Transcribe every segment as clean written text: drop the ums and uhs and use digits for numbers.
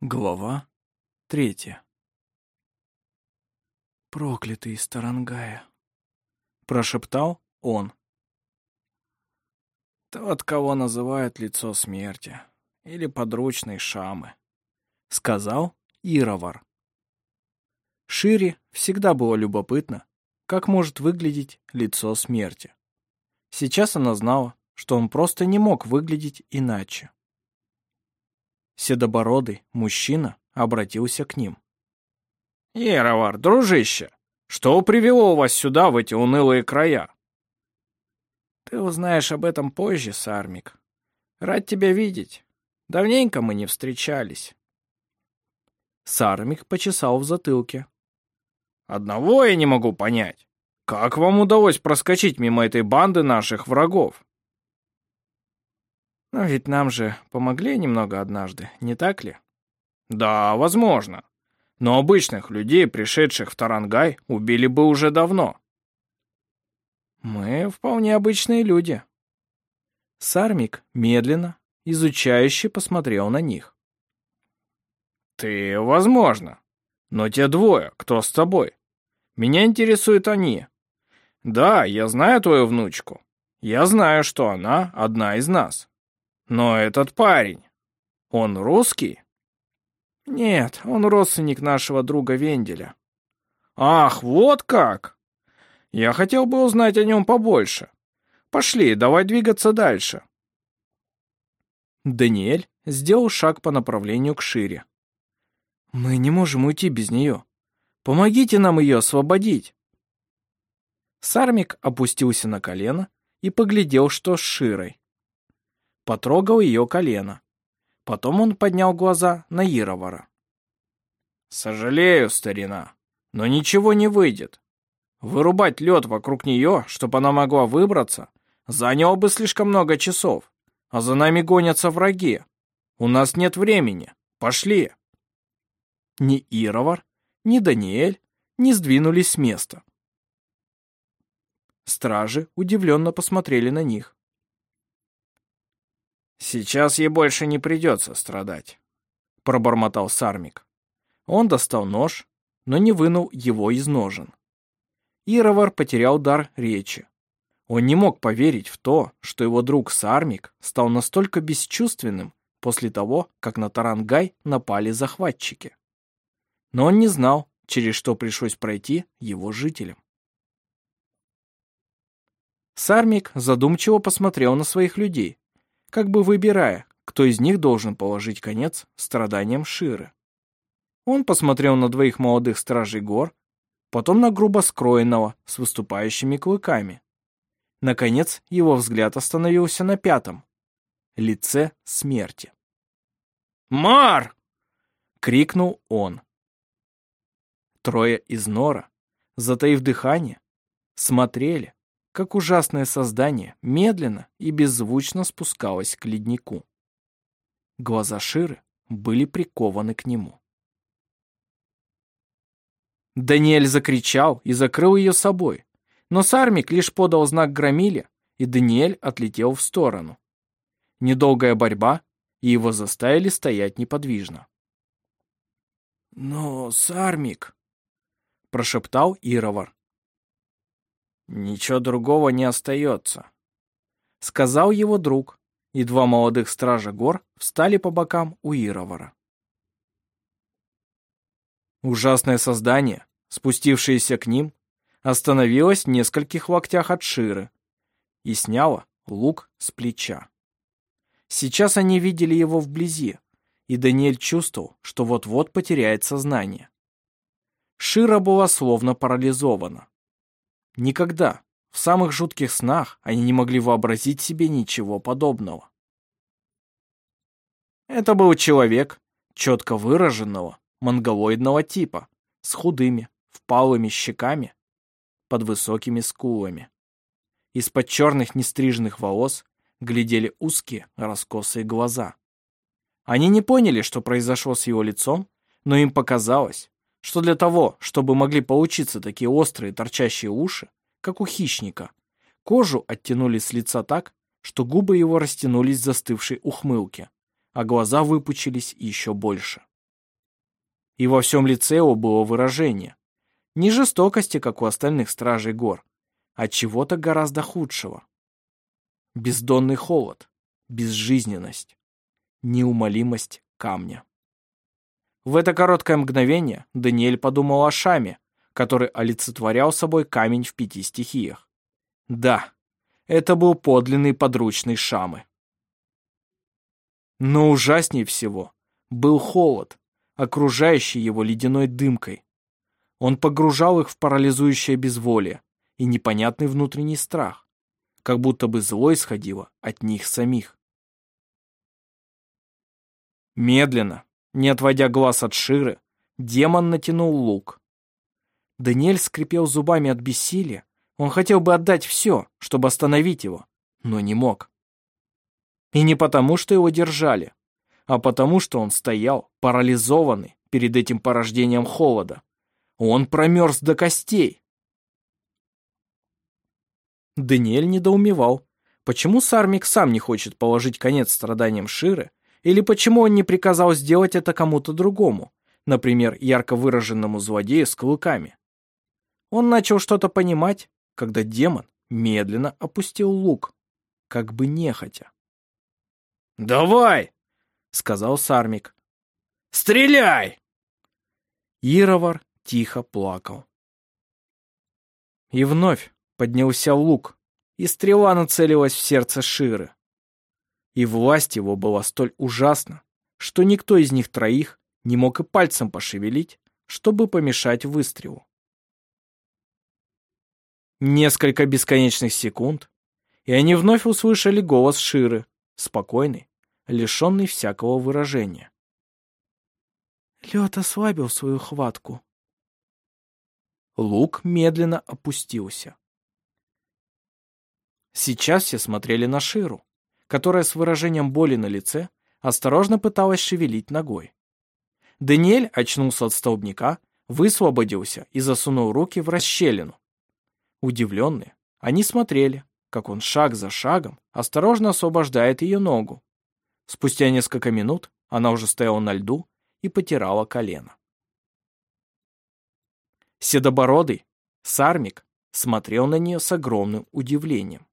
Глава 3. «Проклятый из Тарангая», — прошептал он. «Тот, кого называют лицо смерти, или подручный Шамы», — сказал Ировар. Шире всегда было любопытно, как может выглядеть лицо смерти. Сейчас она знала, что он просто не мог выглядеть иначе. Седобородый мужчина обратился к ним. «Ировар, дружище, что привело вас сюда, в эти унылые края?» «Ты узнаешь об этом позже, Сармик. Рад тебя видеть. Давненько мы не встречались». Сармик почесал в затылке. «Одного я не могу понять. Как вам удалось проскочить мимо этой банды наших врагов?» «Но ведь нам же помогли немного однажды, не так ли?» «Да, возможно. Но обычных людей, пришедших в Тарангай, убили бы уже давно». «Мы вполне обычные люди». Сармик медленно, изучающе посмотрел на них. «Ты, возможно. Но те двое, кто с тобой? Меня интересуют они. Да, я знаю твою внучку. Я знаю, что она одна из нас. Но этот парень, он русский?» «Нет, он родственник нашего друга Венделя». «Ах, вот как! Я хотел бы узнать о нем побольше. Пошли, давай двигаться дальше». Даниэль сделал шаг по направлению к Шире. «Мы не можем уйти без нее. Помогите нам ее освободить». Сармик опустился на колено и поглядел, что с Широй. Потрогал ее колено. Потом он поднял глаза на Ировара. «Сожалею, старина, но ничего не выйдет. Вырубать лед вокруг нее, чтобы она могла выбраться, заняло бы слишком много часов, а за нами гонятся враги. У нас нет времени. Пошли!» Ни Ировар, ни Даниэль не сдвинулись с места. Стражи удивленно посмотрели на них. «Сейчас ей больше не придется страдать», — пробормотал Сармик. Он достал нож, но не вынул его из ножен. Ировар потерял дар речи. Он не мог поверить в то, что его друг Сармик стал настолько бесчувственным после того, как на Тарангай напали захватчики. Но он не знал, через что пришлось пройти его жителям. Сармик задумчиво посмотрел на своих людей, как бы выбирая, кто из них должен положить конец страданиям Ширы. Он посмотрел на двоих молодых стражей гор, потом на грубо скроенного с выступающими клыками. Наконец, его взгляд остановился на пятом — лице смерти. «Мар!» — крикнул он. Трое из Нора, затаив дыхание, смотрели, как ужасное создание медленно и беззвучно спускалось к леднику. Глаза Ширы были прикованы к нему. Даниэль закричал и закрыл ее собой, но Сармик лишь подал знак Громиле, и Даниэль отлетел в сторону. Недолгая борьба, и его заставили стоять неподвижно. «Но, Сармик», — прошептал Ировар. «Ничего другого не остается», — сказал его друг, и два молодых стража гор встали по бокам у Ировара. Ужасное создание, спустившееся к ним, остановилось в нескольких локтях от Ширы и сняло лук с плеча. Сейчас они видели его вблизи, и Даниэль чувствовал, что вот-вот потеряет сознание. Шира была словно парализована. Никогда, в самых жутких снах, они не могли вообразить себе ничего подобного. Это был человек четко выраженного, монголоидного типа, с худыми, впалыми щеками, под высокими скулами. Из-под черных нестриженных волос глядели узкие, раскосые глаза. Они не поняли, что произошло с его лицом, но им показалось, что для того, чтобы могли получиться такие острые торчащие уши, как у хищника, кожу оттянули с лица так, что губы его растянулись в застывшей ухмылке, а глаза выпучились еще больше. И во всем лице его было выражение. Не жестокости, как у остальных стражей гор, а чего-то гораздо худшего. Бездонный холод, безжизненность, неумолимость камня. В это короткое мгновение Даниэль подумал о Шаме, который олицетворял собой камень в 5 стихиях. Да, это был подлинный подручный Шамы. Но ужаснее всего был холод, окружающий его ледяной дымкой. Он погружал их в парализующее безволие и непонятный внутренний страх, как будто бы зло исходило от них самих. Медленно, не отводя глаз от Ширы, демон натянул лук. Даниэль скрипел зубами от бессилия. Он хотел бы отдать все, чтобы остановить его, но не мог. И не потому, что его держали, а потому, что он стоял, парализованный перед этим порождением холода. Он промерз до костей. Даниэль недоумевал, почему Сармик сам не хочет положить конец страданиям Ширы, или почему он не приказал сделать это кому-то другому, например, ярко выраженному злодею с клыками. Он начал что-то понимать, когда демон медленно опустил лук, как бы нехотя. «Давай!» — сказал Сармик. «Стреляй!» Ировар тихо плакал. И вновь поднялся лук, и стрела нацелилась в сердце Ширы. И власть его была столь ужасна, что никто из них троих не мог и пальцем пошевелить, чтобы помешать выстрелу. Несколько бесконечных секунд, и они вновь услышали голос Ширы, спокойный, лишенный всякого выражения. Лед ослабил свою хватку. Лук медленно опустился. Сейчас все смотрели на Ширу, которая с выражением боли на лице осторожно пыталась шевелить ногой. Даниэль очнулся от столбняка, высвободился и засунул руки в расщелину. Удивленные, они смотрели, как он шаг за шагом осторожно освобождает ее ногу. Спустя несколько минут она уже стояла на льду и потирала колено. Седобородый Сармик смотрел на нее с огромным удивлением.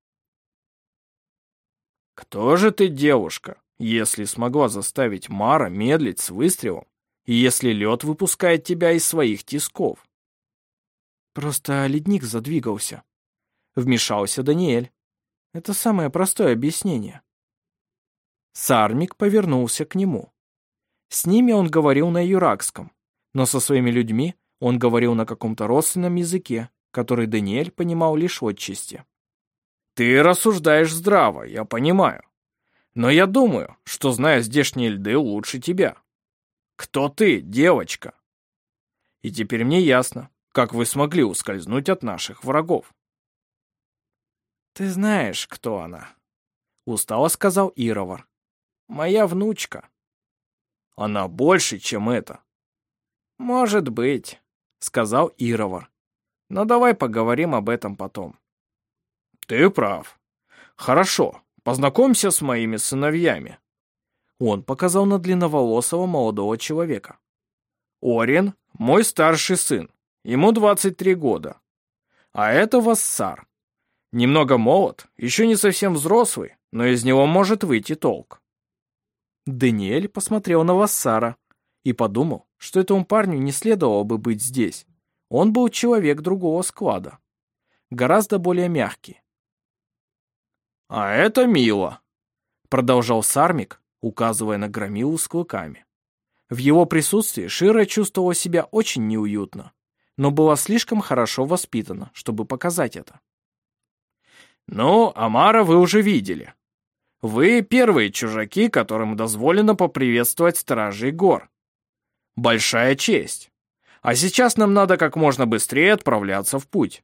«Кто же ты, девушка, если смогла заставить Мара медлить с выстрелом, и если лед выпускает тебя из своих тисков?» «Просто ледник задвигался», — вмешался Даниэль. «Это самое простое объяснение». Сармик повернулся к нему. С ними он говорил на юракском, но со своими людьми он говорил на каком-то родственном языке, который Даниэль понимал лишь отчасти. «Ты рассуждаешь здраво, я понимаю. Но я думаю, что знаю здешние льды лучше тебя. Кто ты, девочка? И теперь мне ясно, как вы смогли ускользнуть от наших врагов». «Ты знаешь, кто она», — устало сказал Ировар. «Моя внучка». «Она больше, чем это». «Может быть», — сказал Ировар. «Но давай поговорим об этом потом». «Ты прав. Хорошо, познакомься с моими сыновьями». Он показал на длинноволосого молодого человека. «Орин — мой старший сын, ему 23 года. А это Вассар. Немного молод, еще не совсем взрослый, но из него может выйти толк». Даниэль посмотрел на Вассара и подумал, что этому парню не следовало бы быть здесь. Он был человек другого склада, гораздо более мягкий. «А это Мила», — продолжал Сармик, указывая на громилу с клыками. В его присутствии Шира чувствовала себя очень неуютно, но была слишком хорошо воспитана, чтобы показать это. «Ну, Амара вы уже видели. Вы первые чужаки, которым дозволено поприветствовать стражей гор. Большая честь. А сейчас нам надо как можно быстрее отправляться в путь».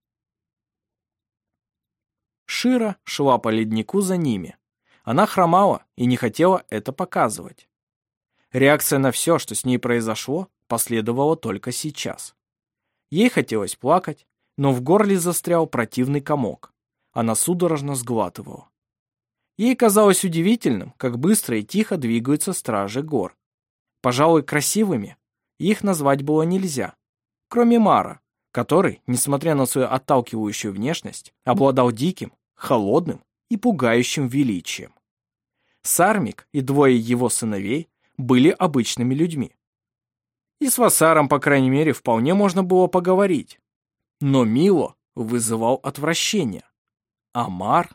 Шира шла по леднику за ними. Она хромала и не хотела это показывать. Реакция на все, что с ней произошло, последовала только сейчас. Ей хотелось плакать, но в горле застрял противный комок. Она судорожно сглатывала. Ей казалось удивительным, как быстро и тихо двигаются стражи гор. Пожалуй, красивыми их назвать было нельзя, кроме Мара, который, несмотря на свою отталкивающую внешность, обладал диким, холодным и пугающим величием. Сармик и двое его сыновей были обычными людьми. И с Вассаром, по крайней мере, вполне можно было поговорить. Но Мило вызывал отвращение, а Мар...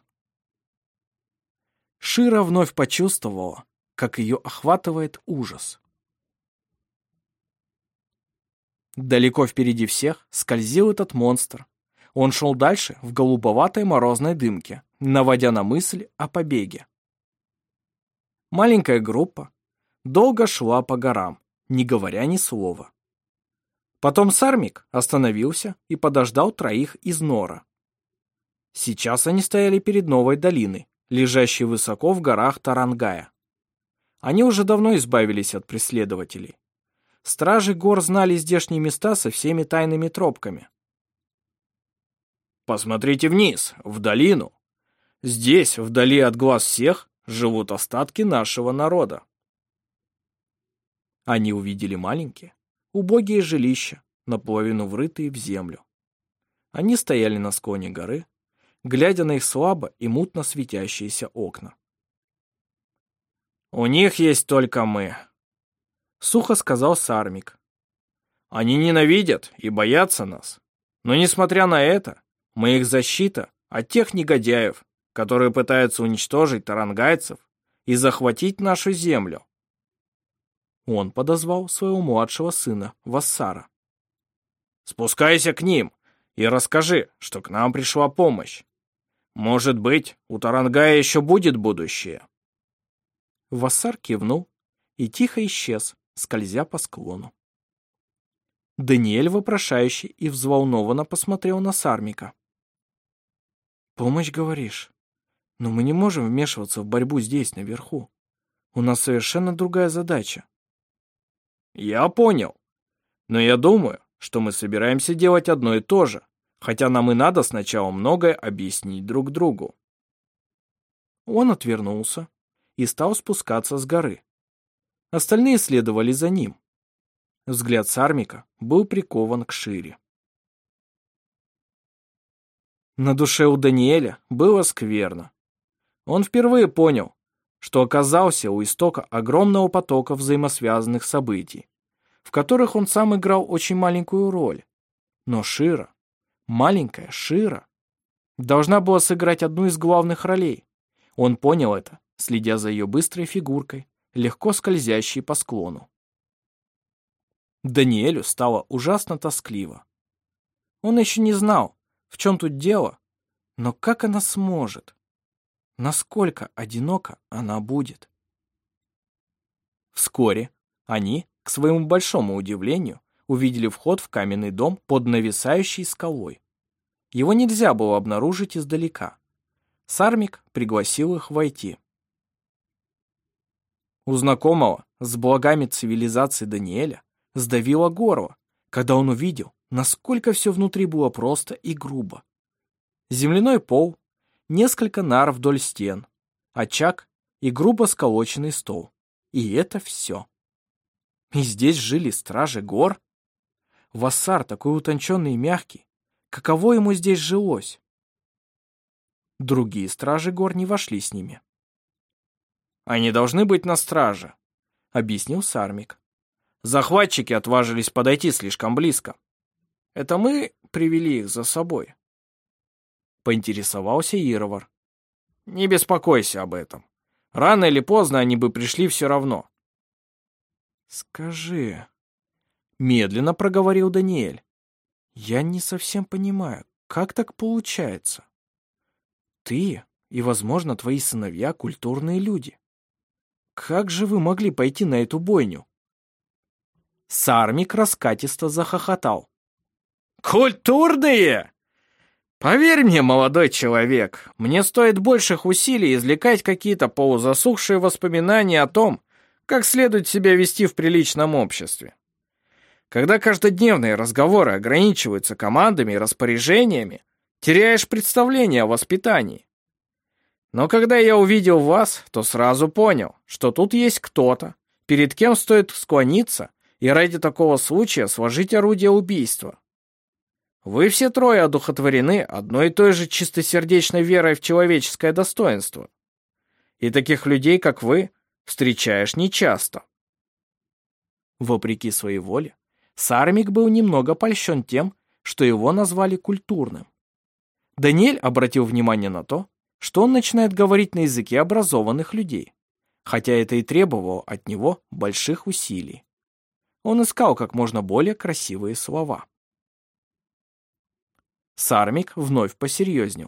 Шира вновь почувствовала, как ее охватывает ужас. Далеко впереди всех скользил этот монстр. Он шел дальше в голубоватой морозной дымке, наводя на мысль о побеге. Маленькая группа долго шла по горам, не говоря ни слова. Потом Сармик остановился и подождал троих из Нора. Сейчас они стояли перед новой долиной, лежащей высоко в горах Тарангая. Они уже давно избавились от преследователей. Стражи гор знали здешние места со всеми тайными тропками. «Посмотрите вниз, в долину. Здесь, вдали от глаз всех, живут остатки нашего народа». Они увидели маленькие, убогие жилища, наполовину врытые в землю. Они стояли на склоне горы, глядя на их слабо и мутно светящиеся окна. «У них есть только мы», — сухо сказал Сармик. «Они ненавидят и боятся нас, но, несмотря на это, мы их защита от тех негодяев, которые пытаются уничтожить тарангайцев и захватить нашу землю». Он подозвал своего младшего сына Вассара. «Спускайся к ним и расскажи, что к нам пришла помощь. Может быть, у Тарангая еще будет будущее». Вассар кивнул и тихо исчез, скользя по склону. Даниэль вопрошающе и взволнованно посмотрел на Сармика. «Помощь, говоришь? Но мы не можем вмешиваться в борьбу здесь, наверху. У нас совершенно другая задача». «Я понял. Но я думаю, что мы собираемся делать одно и то же, хотя нам и надо сначала многое объяснить друг другу». Он отвернулся и стал спускаться с горы. Остальные следовали за ним. Взгляд Сармика был прикован к Шире. На душе у Даниэля было скверно. Он впервые понял, что оказался у истока огромного потока взаимосвязанных событий, в которых он сам играл очень маленькую роль. Но Шира, маленькая Шира, должна была сыграть одну из главных ролей. Он понял это, следя за ее быстрой фигуркой, легко скользящей по склону. Даниэлю стало ужасно тоскливо. Он еще не знал, в чем тут дело, но как она сможет? Насколько одинока она будет? Вскоре они, к своему большому удивлению, увидели вход в каменный дом под нависающей скалой. Его нельзя было обнаружить издалека. Сармик пригласил их войти. У знакомого с благами цивилизации Даниэля сдавило горло, когда он увидел, насколько все внутри было просто и грубо. Земляной пол, несколько нар вдоль стен, очаг и грубо сколоченный стол. И это все. И здесь жили стражи гор. Вассар такой утонченный и мягкий. Каково ему здесь жилось? Другие стражи гор не вошли с ними. «Они должны быть на страже», — объяснил Сармик. «Захватчики отважились подойти слишком близко. Это мы привели их за собой», — поинтересовался Ировар. «Не беспокойся об этом. Рано или поздно они бы пришли все равно». «Скажи», — медленно проговорил Даниэль, — «я не совсем понимаю, как так получается? Ты и, возможно, твои сыновья культурные люди. Как же вы могли пойти на эту бойню?» Сармик раскатисто захохотал. «Культурные? Поверь мне, молодой человек, мне стоит больших усилий извлекать какие-то полузасохшие воспоминания о том, как следует себя вести в приличном обществе. Когда каждодневные разговоры ограничиваются командами и распоряжениями, теряешь представление о воспитании. Но когда я увидел вас, то сразу понял, что тут есть кто-то, перед кем стоит склониться и ради такого случая сложить орудие убийства. Вы все трое одухотворены одной и той же чистосердечной верой в человеческое достоинство. И таких людей, как вы, встречаешь нечасто». Вопреки своей воле, Сармик был немного польщен тем, что его назвали культурным. Даниэль обратил внимание на то, что он начинает говорить на языке образованных людей, хотя это и требовало от него больших усилий. Он искал как можно более красивые слова. Сармик вновь посерьезнел.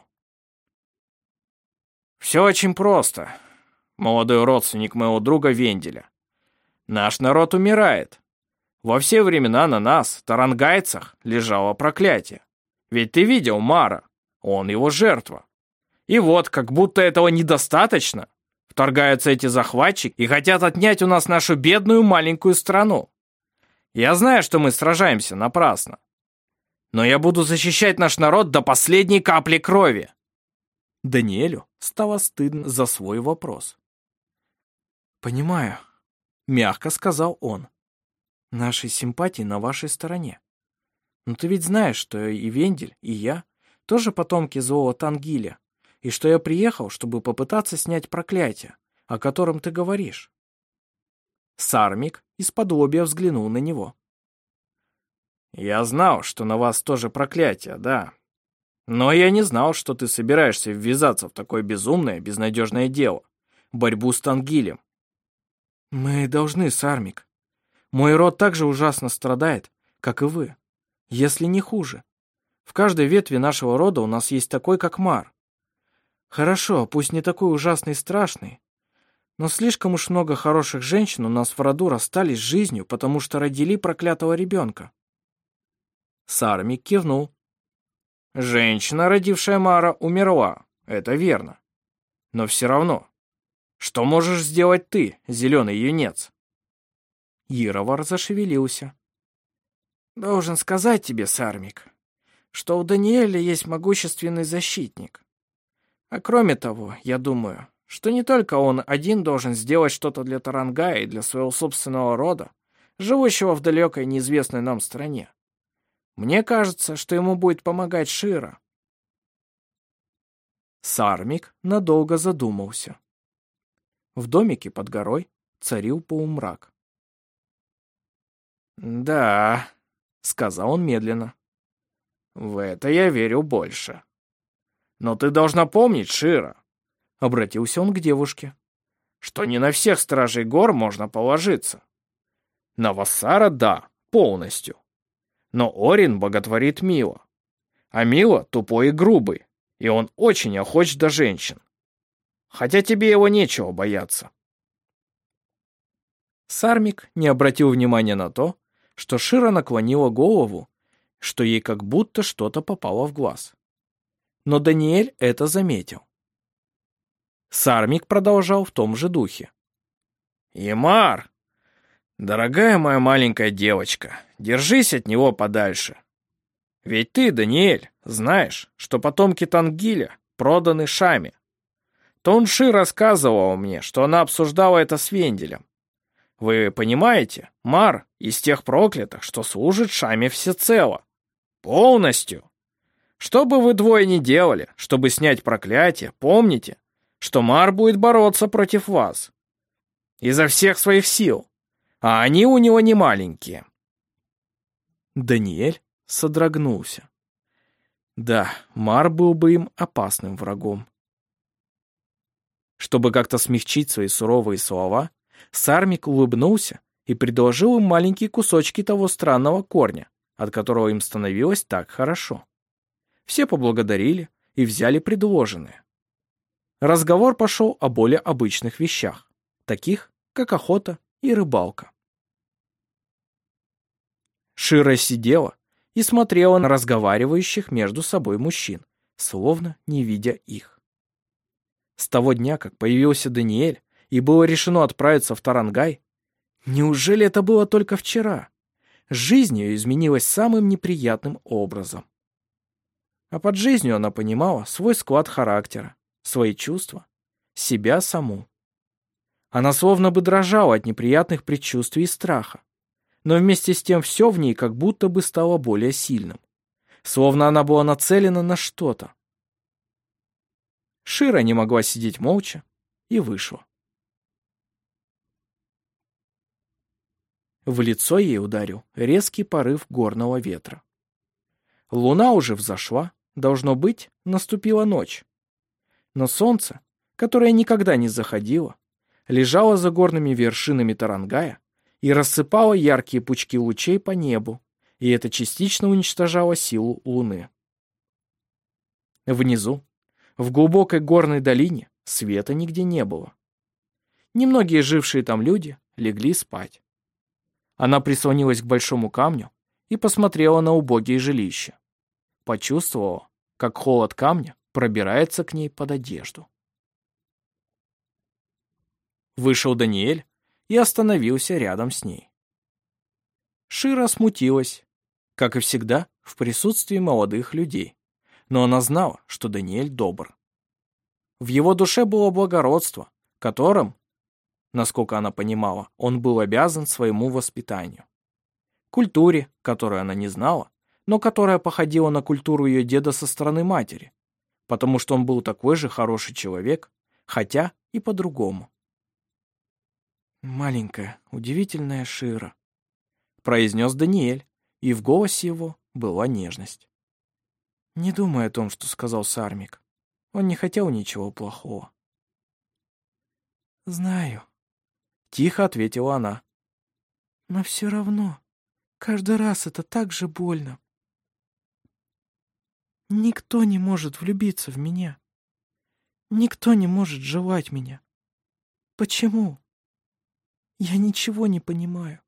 «Все очень просто, молодой родственник моего друга Венделя. Наш народ умирает. Во все времена на нас, тарангайцах, лежало проклятие. Ведь ты видел Мара, он его жертва. И вот, как будто этого недостаточно, вторгаются эти захватчики и хотят отнять у нас нашу бедную маленькую страну. Я знаю, что мы сражаемся напрасно. Но я буду защищать наш народ до последней капли крови». Даниэлю стало стыдно за свой вопрос. «Понимаю», — мягко сказал он. «Наши симпатии на вашей стороне. Но ты ведь знаешь, что и Вендель, и я тоже потомки злого Тангиля, и что я приехал, чтобы попытаться снять проклятие, о котором ты говоришь». Сармик исподлобья взглянул на него. «Я знал, что на вас тоже проклятие, да. Но я не знал, что ты собираешься ввязаться в такое безумное, безнадежное дело — борьбу с Тангилем». «Мы должны, Сармик. Мой род так же ужасно страдает, как и вы, если не хуже. В каждой ветви нашего рода у нас есть такой, как Мар. Хорошо, пусть не такой ужасный и страшный, но слишком уж много хороших женщин у нас в роду расстались с жизнью, потому что родили проклятого ребенка». Сармик кивнул. «Женщина, родившая Мара, умерла, это верно. Но все равно, что можешь сделать ты, зеленый юнец?» Яровар зашевелился. «Должен сказать тебе, Сармик, что у Даниэля есть могущественный защитник. А кроме того, я думаю, что не только он один должен сделать что-то для Тарангая и для своего собственного рода, живущего в далекой неизвестной нам стране. Мне кажется, что ему будет помогать Шира». Сармик надолго задумался. В домике под горой царил полумрак. «Да», — сказал он медленно, — «в это я верю больше. Но ты должна помнить, Шира», — обратился он к девушке, — «что не на всех стражей гор можно положиться. На Вассара — да, полностью. Но Орин боготворит Мила, а Мила тупой и грубый, и он очень охоч до женщин. Хотя тебе его нечего бояться». Сармик не обратил внимания на то, что Шира наклонила голову, что ей как будто что-то попало в глаз. Но Даниэль это заметил. Сармик продолжал в том же духе. «Ямар, дорогая моя маленькая девочка, держись от него подальше. Ведь ты, Даниэль, знаешь, что потомки Тангиля проданы Шаме. Тонши рассказывала мне, что она обсуждала это с Венделем. Вы понимаете, Мар из тех проклятых, что служит Шаме всецело. Полностью. Что бы вы двое ни делали, чтобы снять проклятие, помните, что Мар будет бороться против вас. Изо всех своих сил. А они у него не маленькие». Даниэль содрогнулся. Да, Мар был бы им опасным врагом. Чтобы как-то смягчить свои суровые слова, Сармик улыбнулся и предложил им маленькие кусочки того странного корня, от которого им становилось так хорошо. Все поблагодарили и взяли предложенное. Разговор пошел о более обычных вещах, таких, как охота и рыбалка. Шира сидела и смотрела на разговаривающих между собой мужчин, словно не видя их. С того дня, как появился Даниэль и было решено отправиться в Тарангай, неужели это было только вчера? Жизнь ее изменилась самым неприятным образом. А под жизнью она понимала свой склад характера, свои чувства, себя саму. Она словно бы дрожала от неприятных предчувствий и страха. но вместе с тем все в ней как будто бы стало более сильным, словно она была нацелена на что-то. Шира не могла сидеть молча и вышла. В лицо ей ударил резкий порыв горного ветра. Луна уже взошла, должно быть, наступила ночь. Но солнце, которое никогда не заходило, лежало за горными вершинами Тарангая и рассыпало яркие пучки лучей по небу, и это частично уничтожало силу Луны. Внизу, в глубокой горной долине, света нигде не было. Немногие жившие там люди легли спать. Она прислонилась к большому камню и посмотрела на убогие жилища. Почувствовала, как холод камня пробирается к ней под одежду. Вышел Даниэль и остановился рядом с ней. Шира смутилась, как и всегда, в присутствии молодых людей, но она знала, что Даниэль добр. В его душе было благородство, которым, насколько она понимала, он был обязан своему воспитанию. Культуре, которую она не знала, но которая походила на культуру ее деда со стороны матери, потому что он был такой же хороший человек, хотя и по-другому. «Маленькая, удивительная Шира», — произнес Даниэль, и в голосе его была нежность. «Не думай о том, что сказал Сармик. Он не хотел ничего плохого». «Знаю», — тихо ответила она. «Но все равно, каждый раз это так же больно. Никто не может влюбиться в меня. Никто не может желать меня. Почему? Я ничего не понимаю».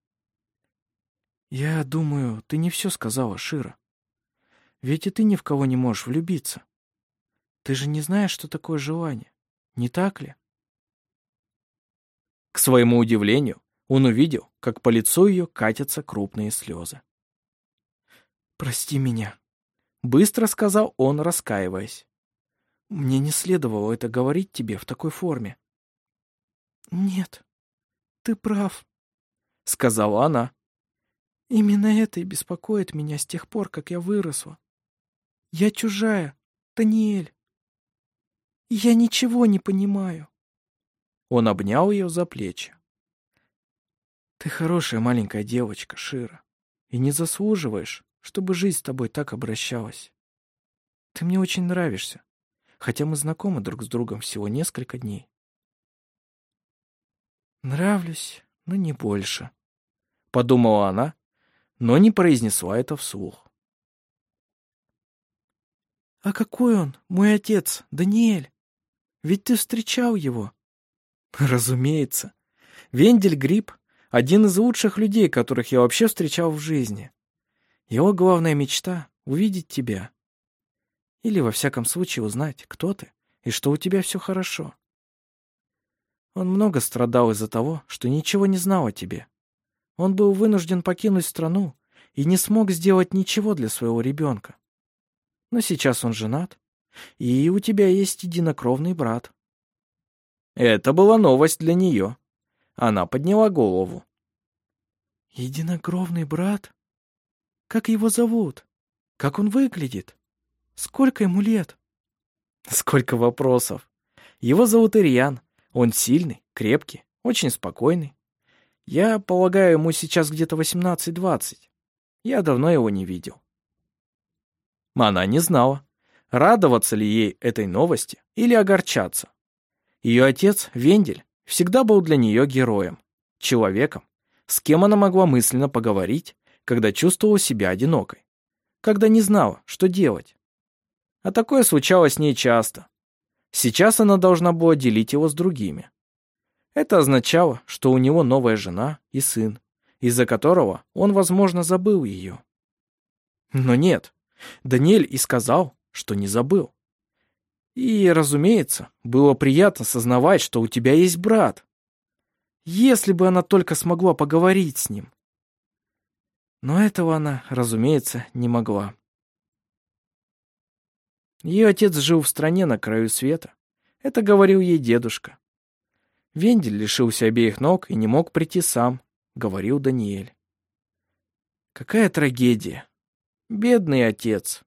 «Я думаю, ты не все сказала, Шира. Ведь и ты ни в кого не можешь влюбиться. Ты же не знаешь, что такое желание, не так ли?» К своему удивлению, он увидел, как по лицу ее катятся крупные слезы. «Прости меня», — быстро сказал он, раскаиваясь. «Мне не следовало это говорить тебе в такой форме». «Нет, ты прав», — сказала она. «Именно это и беспокоит меня с тех пор, как я выросла. Я чужая, Даниэль. Я ничего не понимаю». Он обнял ее за плечи. «Ты хорошая маленькая девочка, Шира, и не заслуживаешь, чтобы жизнь с тобой так обращалась. Ты мне очень нравишься, хотя мы знакомы друг с другом всего несколько дней». «Нравлюсь, но не больше», — подумала она, но не произнесла это вслух. «А какой он, мой отец, Даниэль? Ведь ты встречал его?» «Разумеется. Вендель Гриб — один из лучших людей, которых я вообще встречал в жизни. Его главная мечта — увидеть тебя. Или, во всяком случае, узнать, кто ты и что у тебя все хорошо. Он много страдал из-за того, что ничего не знал о тебе. Он был вынужден покинуть страну и не смог сделать ничего для своего ребенка. Но сейчас он женат, и у тебя есть единокровный брат». Это была новость для нее. Она подняла голову. «Единокровный брат? Как его зовут? Как он выглядит? Сколько ему лет?» Сколько вопросов. Его зовут Ирьян. Он сильный, крепкий, очень спокойный. Я полагаю, ему сейчас где-то 18-20. Я давно его не видел. Она не знала, радоваться ли ей этой новости или огорчаться. Ее отец, Вендель, всегда был для нее героем, человеком, с кем она могла мысленно поговорить, когда чувствовала себя одинокой, когда не знала, что делать. А такое случалось с ней часто. Сейчас она должна была делить его с другими. Это означало, что у него новая жена и сын, из-за которого он, возможно, забыл ее. Но нет, Даниэль и сказал, что не забыл. И, разумеется, было приятно сознавать, что у тебя есть брат. Если бы она только смогла поговорить с ним. Но этого она, разумеется, не могла. Ее отец жил в стране на краю света. Это говорил ей дедушка. Вендель лишился обеих ног и не мог прийти сам, говорил Даниэль. Какая трагедия. Бедный отец.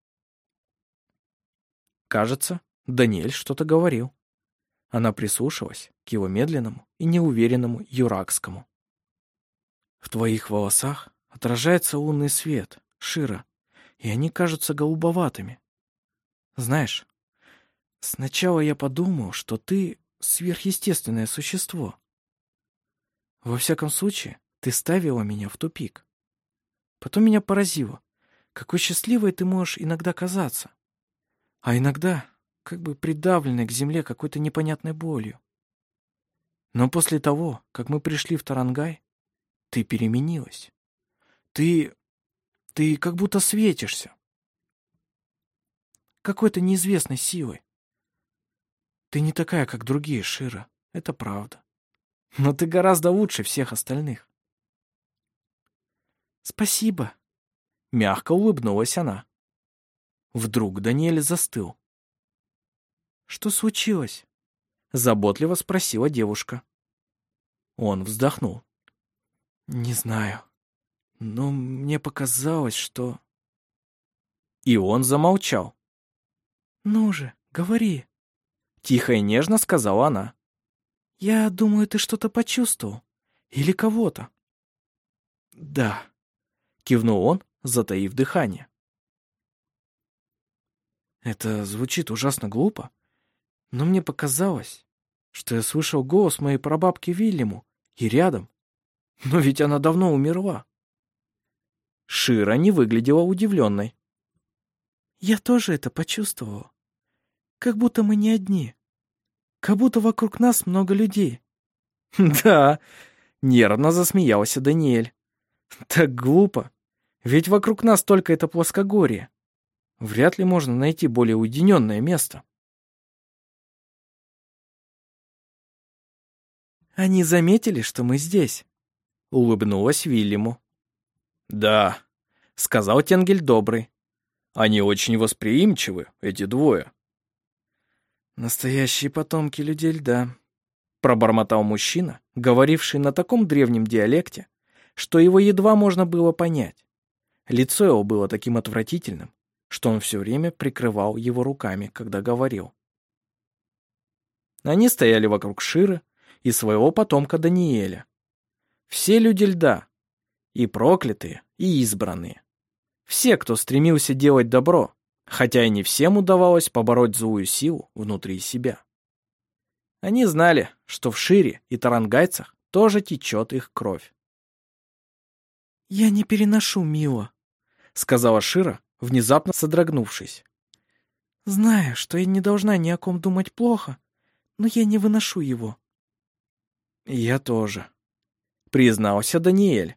Кажется, Даниэль что-то говорил. Она прислушалась к его медленному и неуверенному юракскому. В твоих волосах отражается лунный свет, Шира, и они кажутся голубоватыми. Знаешь, сначала я подумал, что ты сверхъестественное существо. Во всяком случае, ты ставила меня в тупик. Потом меня поразило, какой счастливой ты можешь иногда казаться, а иногда как бы придавленной к земле какой-то непонятной болью. Но после того, как мы пришли в Тарангай, ты переменилась. Ты как будто светишься. Какой-то неизвестной силой. Ты не такая, как другие, Шира, это правда. Но ты гораздо лучше всех остальных. Спасибо. Мягко улыбнулась она. Вдруг Даниэль застыл. Что случилось? Заботливо спросила девушка. Он вздохнул. Не знаю, но мне показалось, что... И он замолчал. Ну же, говори. Тихо и нежно сказала она. Я думаю, ты что-то почувствовал. Или кого-то. Да, кивнул он, затаив дыхание. Это звучит ужасно глупо, но мне показалось, что я слышал голос моей прабабки Вильяму и рядом. Но ведь она давно умерла. Шира не выглядела удивленной. Я тоже это почувствовала. Как будто мы не одни. Как будто вокруг нас много людей. Да, нервно засмеялся Даниэль. Так глупо. Ведь вокруг нас только это плоскогорье. Вряд ли можно найти более уединенное место. Они заметили, что мы здесь. Улыбнулась Вильяму. Да, сказал Тенгель Добрый. Они очень восприимчивы, эти двое. Настоящие потомки людей льда, пробормотал мужчина, говоривший на таком древнем диалекте, что его едва можно было понять. Лицо его было таким отвратительным, что он все время прикрывал его руками, когда говорил. Они стояли вокруг Ширы и своего потомка Даниэля. Все люди льда, и проклятые, и избранные. Все, кто стремился делать добро, хотя и не всем удавалось побороть злую силу внутри себя. Они знали, что в Шире и тарангайцах тоже течет их кровь. «Я не переношу Мила», — сказала Шира, внезапно содрогнувшись. «Знаю, что я не должна ни о ком думать плохо, но я не выношу его». «Я тоже», — признался Даниэль.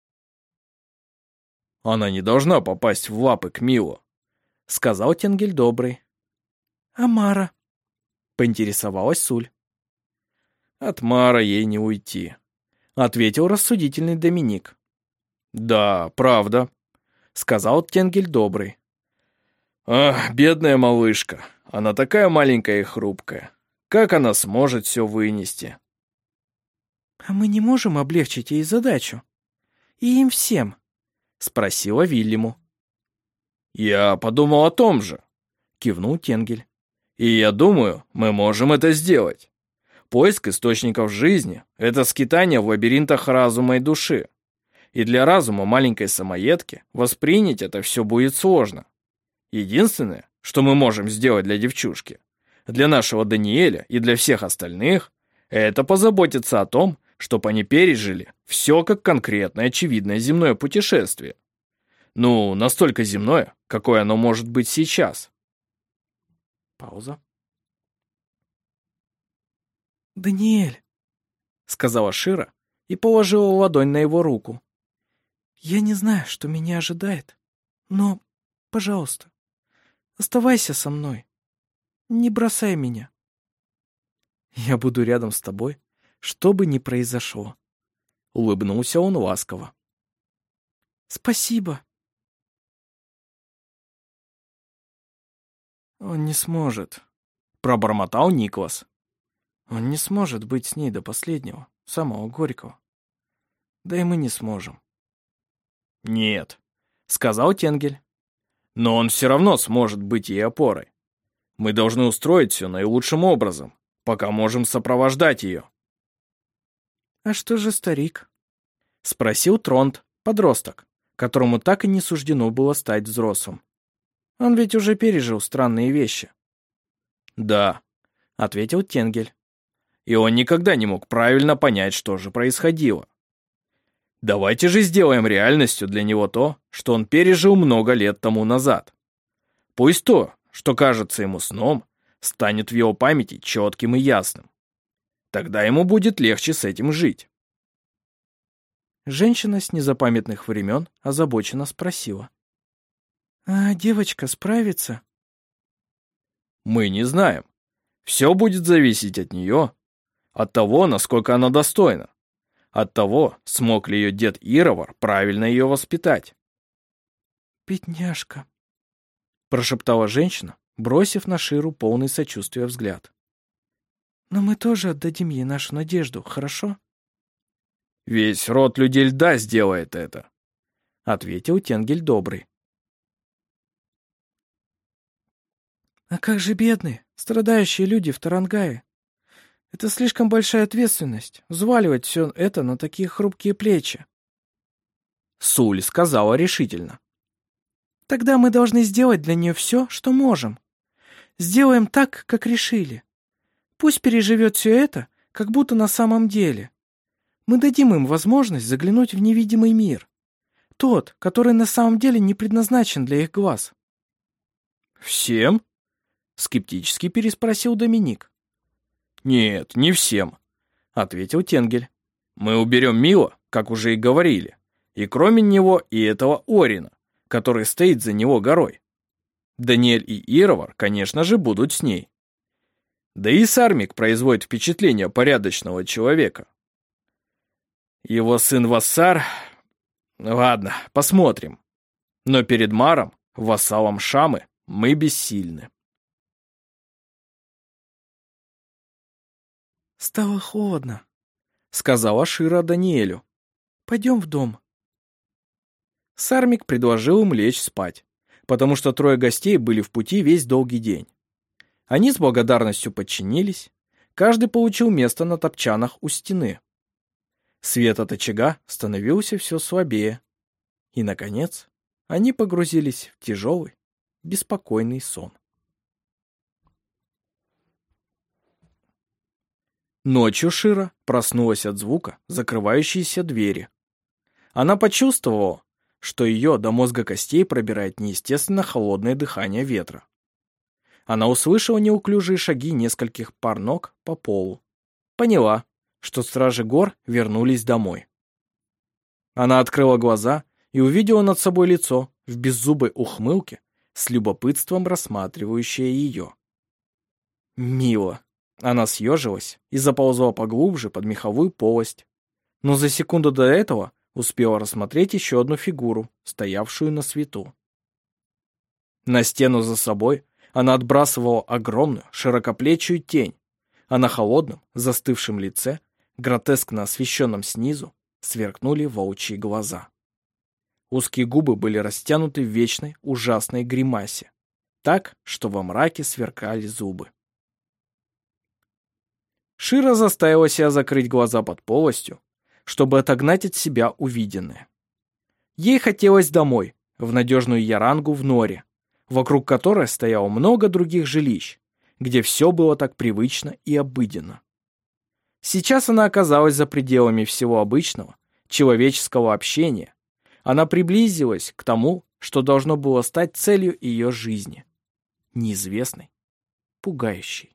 «Она не должна попасть в лапы к Милу», — сказал Тенгель Добрый. «А Мара?» — поинтересовалась Суль. «От Мара ей не уйти», — ответил рассудительный Доминик. «Да, правда», — сказал Тенгель Добрый. «Ах, бедная малышка, она такая маленькая и хрупкая. Как она сможет все вынести?» «А мы не можем облегчить ей задачу? И им всем?» — спросила Вильяму. «Я подумал о том же», — кивнул Тенгель. «И я думаю, мы можем это сделать. Поиск источников жизни — это скитание в лабиринтах разума и души. И для разума маленькой самоедки воспринять это все будет сложно. Единственное, что мы можем сделать для девчушки, для нашего Даниэля и для всех остальных, это позаботиться о том, чтобы они пережили все как конкретное очевидное земное путешествие. Ну, настолько земное, какое оно может быть сейчас». Пауза. «Даниэль», — сказала Шира и положила ладонь на его руку. «Я не знаю, что меня ожидает, но, пожалуйста, оставайся со мной. Не бросай меня. Я буду рядом с тобой, что бы ни произошло», — улыбнулся он ласково. «Спасибо». «Он не сможет», — пробормотал Никлас. «Он не сможет быть с ней до последнего, самого горького. Да и мы не сможем». «Нет», — сказал Тенгель. «Но он все равно сможет быть ей опорой. Мы должны устроить все наилучшим образом, пока можем сопровождать ее». «А что же старик?» — спросил Тронт, подросток, которому так и не суждено было стать взрослым. Он ведь уже пережил странные вещи. «Да», — ответил Тенгель. «И он никогда не мог правильно понять, что же происходило. Давайте же сделаем реальностью для него то, что он пережил много лет тому назад. Пусть то, что кажется ему сном, станет в его памяти четким и ясным. Тогда ему будет легче с этим жить». Женщина с незапамятных времен озабоченно спросила. «А девочка справится?» «Мы не знаем. Все будет зависеть от нее, от того, насколько она достойна, от того, смог ли ее дед Ировар правильно ее воспитать». «Бедняжка», — прошептала женщина, бросив на Ширу полный сочувствия взгляд. «Но мы тоже отдадим ей нашу надежду, хорошо?» «Весь род людей льда сделает это», — ответил Тенгель Добрый. «А как же бедные, страдающие люди в Тарангае? Это слишком большая ответственность, взваливать все это на такие хрупкие плечи». Суль сказала решительно. «Тогда мы должны сделать для нее все, что можем. Сделаем так, как решили. Пусть переживет все это, как будто на самом деле. Мы дадим им возможность заглянуть в невидимый мир. Тот, который на самом деле не предназначен для их глаз». «Всем?» — скептически переспросил Доминик. «Нет, не всем», — ответил Тенгель. «Мы уберем Мила, как уже и говорили, и кроме него и этого Орина, который стоит за него горой. Даниэль и Ировар, конечно же, будут с ней. Да и Сармик производит впечатление порядочного человека. Его сын Вассар... Ладно, посмотрим. Но перед Маром, вассалом Шамы, мы бессильны». «Стало холодно», — сказала Шира Даниэлю. «Пойдем в дом». Сармик предложил им лечь спать, потому что трое гостей были в пути весь долгий день. Они с благодарностью подчинились, каждый получил место на топчанах у стены. Свет от очага становился все слабее, и, наконец, они погрузились в тяжелый, беспокойный сон. Ночью Шира проснулась от звука закрывающейся двери. Она почувствовала, что ее до мозга костей пробирает неестественно холодное дыхание ветра. Она услышала неуклюжие шаги нескольких пар ног по полу. Поняла, что стражи гор вернулись домой. Она открыла глаза и увидела над собой лицо в беззубой ухмылке, с любопытством рассматривающее ее. Мило. Она съежилась и заползла поглубже под меховую полость, но за секунду до этого успела рассмотреть еще одну фигуру, стоявшую на свету. На стену за собой она отбрасывала огромную, широкоплечую тень, а на холодном, застывшем лице, гротескно освещенном снизу, сверкнули волчьи глаза. Узкие губы были растянуты в вечной, ужасной гримасе, так, что во мраке сверкали зубы. Шира заставила себя закрыть глаза под полостью, чтобы отогнать от себя увиденное. Ей хотелось домой, в надежную ярангу в норе, вокруг которой стояло много других жилищ, где все было так привычно и обыденно. Сейчас она оказалась за пределами всего обычного, человеческого общения. Она приблизилась к тому, что должно было стать целью ее жизни. Неизвестной, пугающей.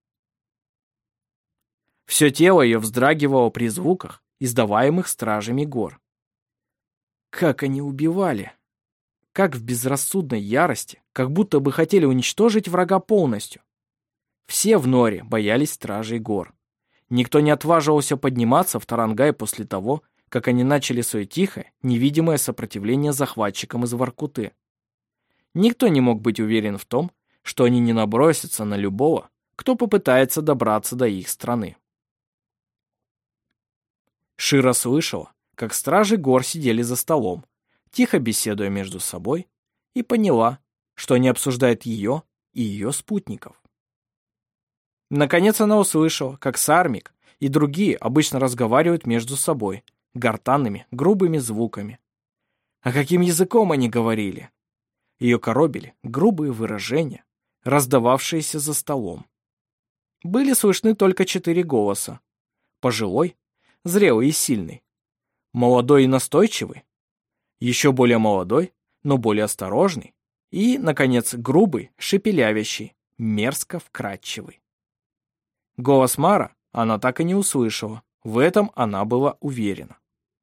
Все тело ее вздрагивало при звуках, издаваемых стражами гор. Как они убивали! Как в безрассудной ярости, как будто бы хотели уничтожить врага полностью. Все в норе боялись стражей гор. Никто не отваживался подниматься в Тарангай после того, как они начали свое тихое, невидимое сопротивление захватчикам из Воркуты. Никто не мог быть уверен в том, что они не набросятся на любого, кто попытается добраться до их страны. Шира слышала, как стражи гор сидели за столом, тихо беседуя между собой, и поняла, что они обсуждают ее и ее спутников. Наконец она услышала, как Сармик и другие обычно разговаривают между собой, гортанными, грубыми звуками. А каким языком они говорили? Ее коробили грубые выражения, раздававшиеся за столом. Были слышны только 4 голоса. Пожилой, зрелый и сильный. Молодой и настойчивый. Еще более молодой, но более осторожный. И, наконец, грубый, шепелявящий, мерзко вкрадчивый. Голос Мара она так и не услышала. В этом она была уверена.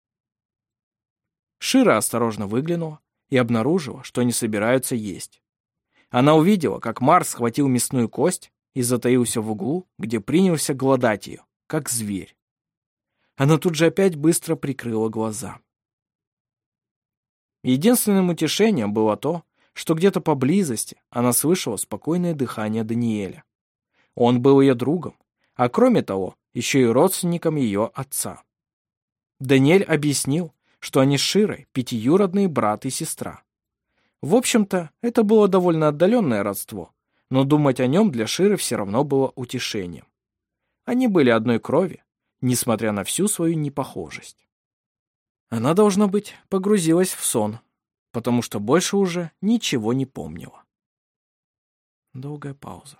Шира осторожно выглянула и обнаружила, что они собираются есть. Она увидела, как Мар схватил мясную кость и затаился в углу, где принялся глодать ее, как зверь. Она тут же опять быстро прикрыла глаза. Единственным утешением было то, что где-то поблизости она слышала спокойное дыхание Даниэля. Он был ее другом, а кроме того, еще и родственником ее отца. Даниэль объяснил, что они с Широй пятиюродные брат и сестра. В общем-то, это было довольно отдаленное родство, но думать о нем для Ширы все равно было утешением. Они были одной крови, несмотря на всю свою непохожесть. Она, должно быть, погрузилась в сон, потому что больше уже ничего не помнила. Долгая пауза.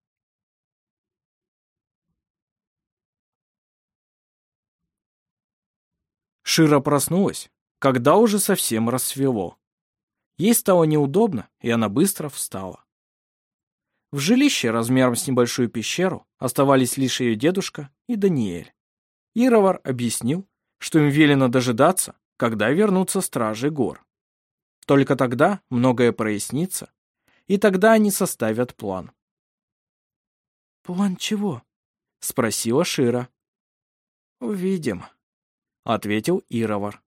Шира проснулась, когда уже совсем рассвело. Ей стало неудобно, и она быстро встала. В жилище размером с небольшую пещеру оставались лишь ее дедушка и Даниэль. Ировар объяснил, что им велено дожидаться, когда вернутся стражи гор. Только тогда многое прояснится, и тогда они составят план. «План чего?» — спросила Шира. «Увидим», — ответил Ировар.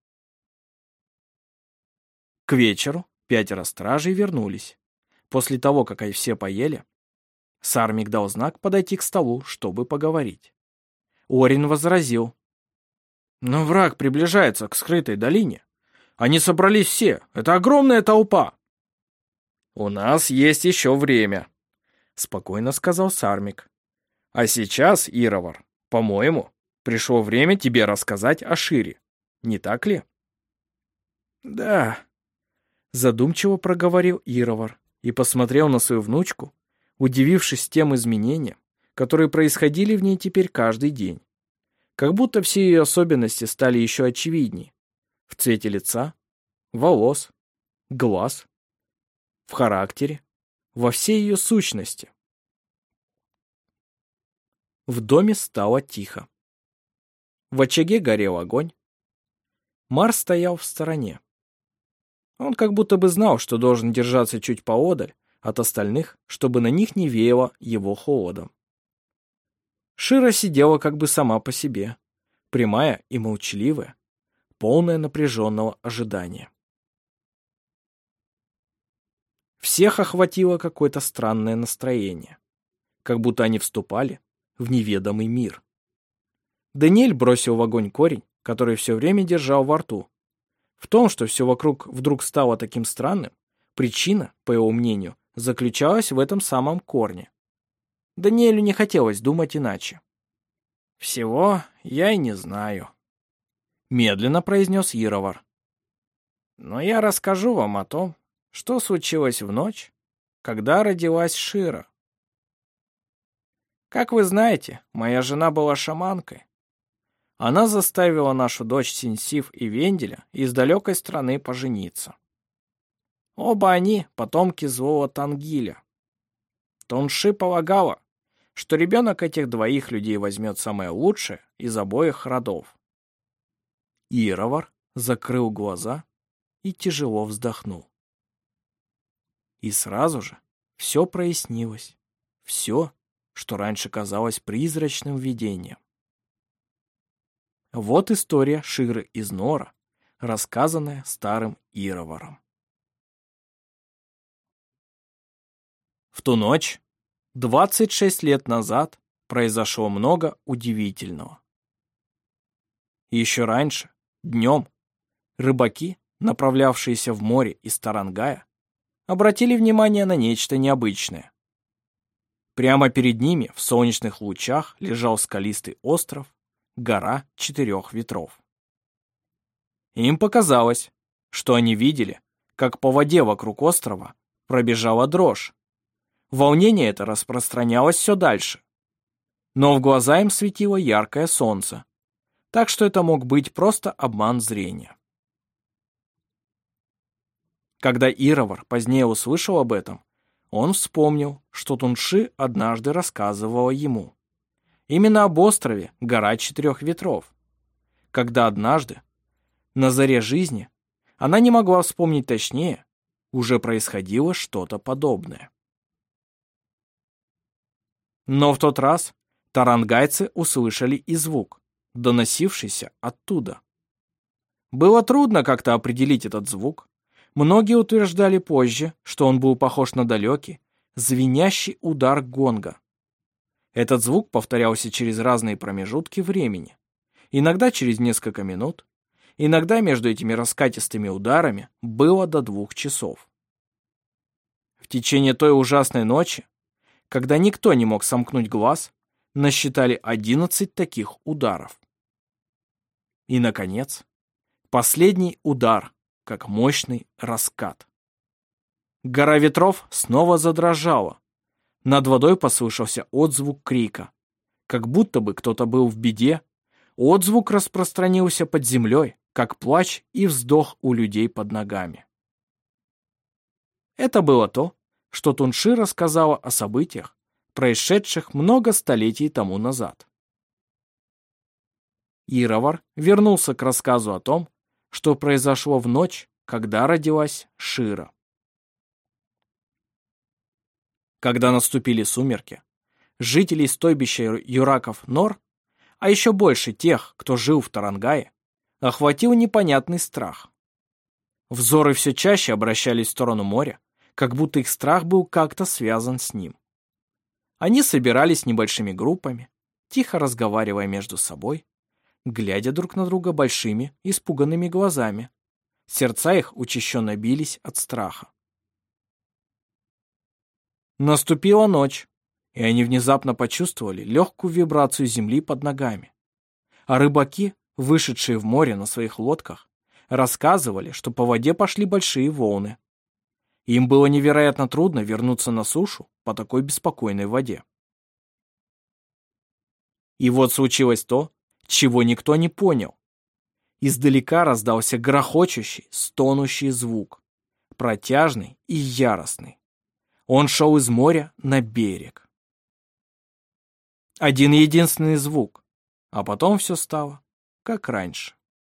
К вечеру 5 стражей вернулись. После того, как они все поели, Сармик дал знак подойти к столу, чтобы поговорить. Орин возразил. «Но враг приближается к скрытой долине. Они собрались все. Это огромная толпа». «У нас есть еще время», — спокойно сказал Сармик. «А сейчас, Ировар, по-моему, пришло время тебе рассказать о Шире. Не так ли?» «Да», — задумчиво проговорил Ировар и посмотрел на свою внучку, удивившись тем изменениям, которые происходили в ней теперь каждый день. Как будто все ее особенности стали еще очевиднее. В цвете лица, волос, глаз, в характере, во всей ее сущности. В доме стало тихо. В очаге горел огонь. Мар стоял в стороне. Он как будто бы знал, что должен держаться чуть поодаль от остальных, чтобы на них не веяло его холодом. Шира сидела как бы сама по себе, прямая и молчаливая, полная напряженного ожидания. Всех охватило какое-то странное настроение, как будто они вступали в неведомый мир. Даниэль бросил в огонь корень, который все время держал во рту. В том, что все вокруг вдруг стало таким странным, причина, по его мнению, заключалась в этом самом корне. Даниэлю не хотелось думать иначе. «Всего я и не знаю», — медленно произнес Ировар. «Но я расскажу вам о том, что случилось в ночь, когда родилась Шира. Как вы знаете, моя жена была шаманкой. Она заставила нашу дочь Синсив и Венделя из далекой страны пожениться. Оба они потомки злого Тангиля. Тонши полагала, что ребенок этих двоих людей возьмет самое лучшее из обоих родов. Ировар закрыл глаза и тяжело вздохнул. И сразу же все прояснилось. Все, что раньше казалось призрачным видением. Вот история Ширы из Нора, рассказанная старым Ироваром. В ту ночь, 26 лет назад, произошло много удивительного. Еще раньше, днем, рыбаки, направлявшиеся в море из Тарангая, обратили внимание на нечто необычное. Прямо перед ними в солнечных лучах лежал скалистый остров, гора 4 ветров. Им показалось, что они видели, как по воде вокруг острова пробежала дрожь. Волнение это распространялось все дальше. Но в глаза им светило яркое солнце, так что это мог быть просто обман зрения. Когда Ировар позднее услышал об этом, он вспомнил, что Тунши однажды рассказывала ему. Именно об острове гора 4 ветров. Когда однажды, на заре жизни, она не могла вспомнить точнее, уже происходило что-то подобное. Но в тот раз тарангайцы услышали и звук, доносившийся оттуда. Было трудно как-то определить этот звук. Многие утверждали позже, что он был похож на далекий, звенящий удар гонга. Этот звук повторялся через разные промежутки времени, иногда через несколько минут, иногда между этими раскатистыми ударами было до 2 часов. В течение той ужасной ночи, когда никто не мог сомкнуть глаз, насчитали 11 таких ударов. И, наконец, последний удар, как мощный раскат. Гора ветров снова задрожала. Над водой послышался отзвук крика. Как будто бы кто-то был в беде. Отзвук распространился под землей, как плач и вздох у людей под ногами. Это было то, что Тунши рассказала о событиях, происшедших много столетий тому назад. Ировар вернулся к рассказу о том, что произошло в ночь, когда родилась Шира. Когда наступили сумерки, жителей стойбища Юраков-Нор, а еще больше тех, кто жил в Тарангае, охватил непонятный страх. Взоры все чаще обращались в сторону моря, как будто их страх был как-то связан с ним. Они собирались небольшими группами, тихо разговаривая между собой, глядя друг на друга большими, испуганными глазами. Сердца их учащенно бились от страха. Наступила ночь, и они внезапно почувствовали легкую вибрацию земли под ногами. А рыбаки, вышедшие в море на своих лодках, рассказывали, что по воде пошли большие волны. Им было невероятно трудно вернуться на сушу по такой беспокойной воде. И вот случилось то, чего никто не понял. Издалека раздался грохочущий, стонущий звук, протяжный и яростный. Он шел из моря на берег. Один единственный звук, а потом все стало, как раньше.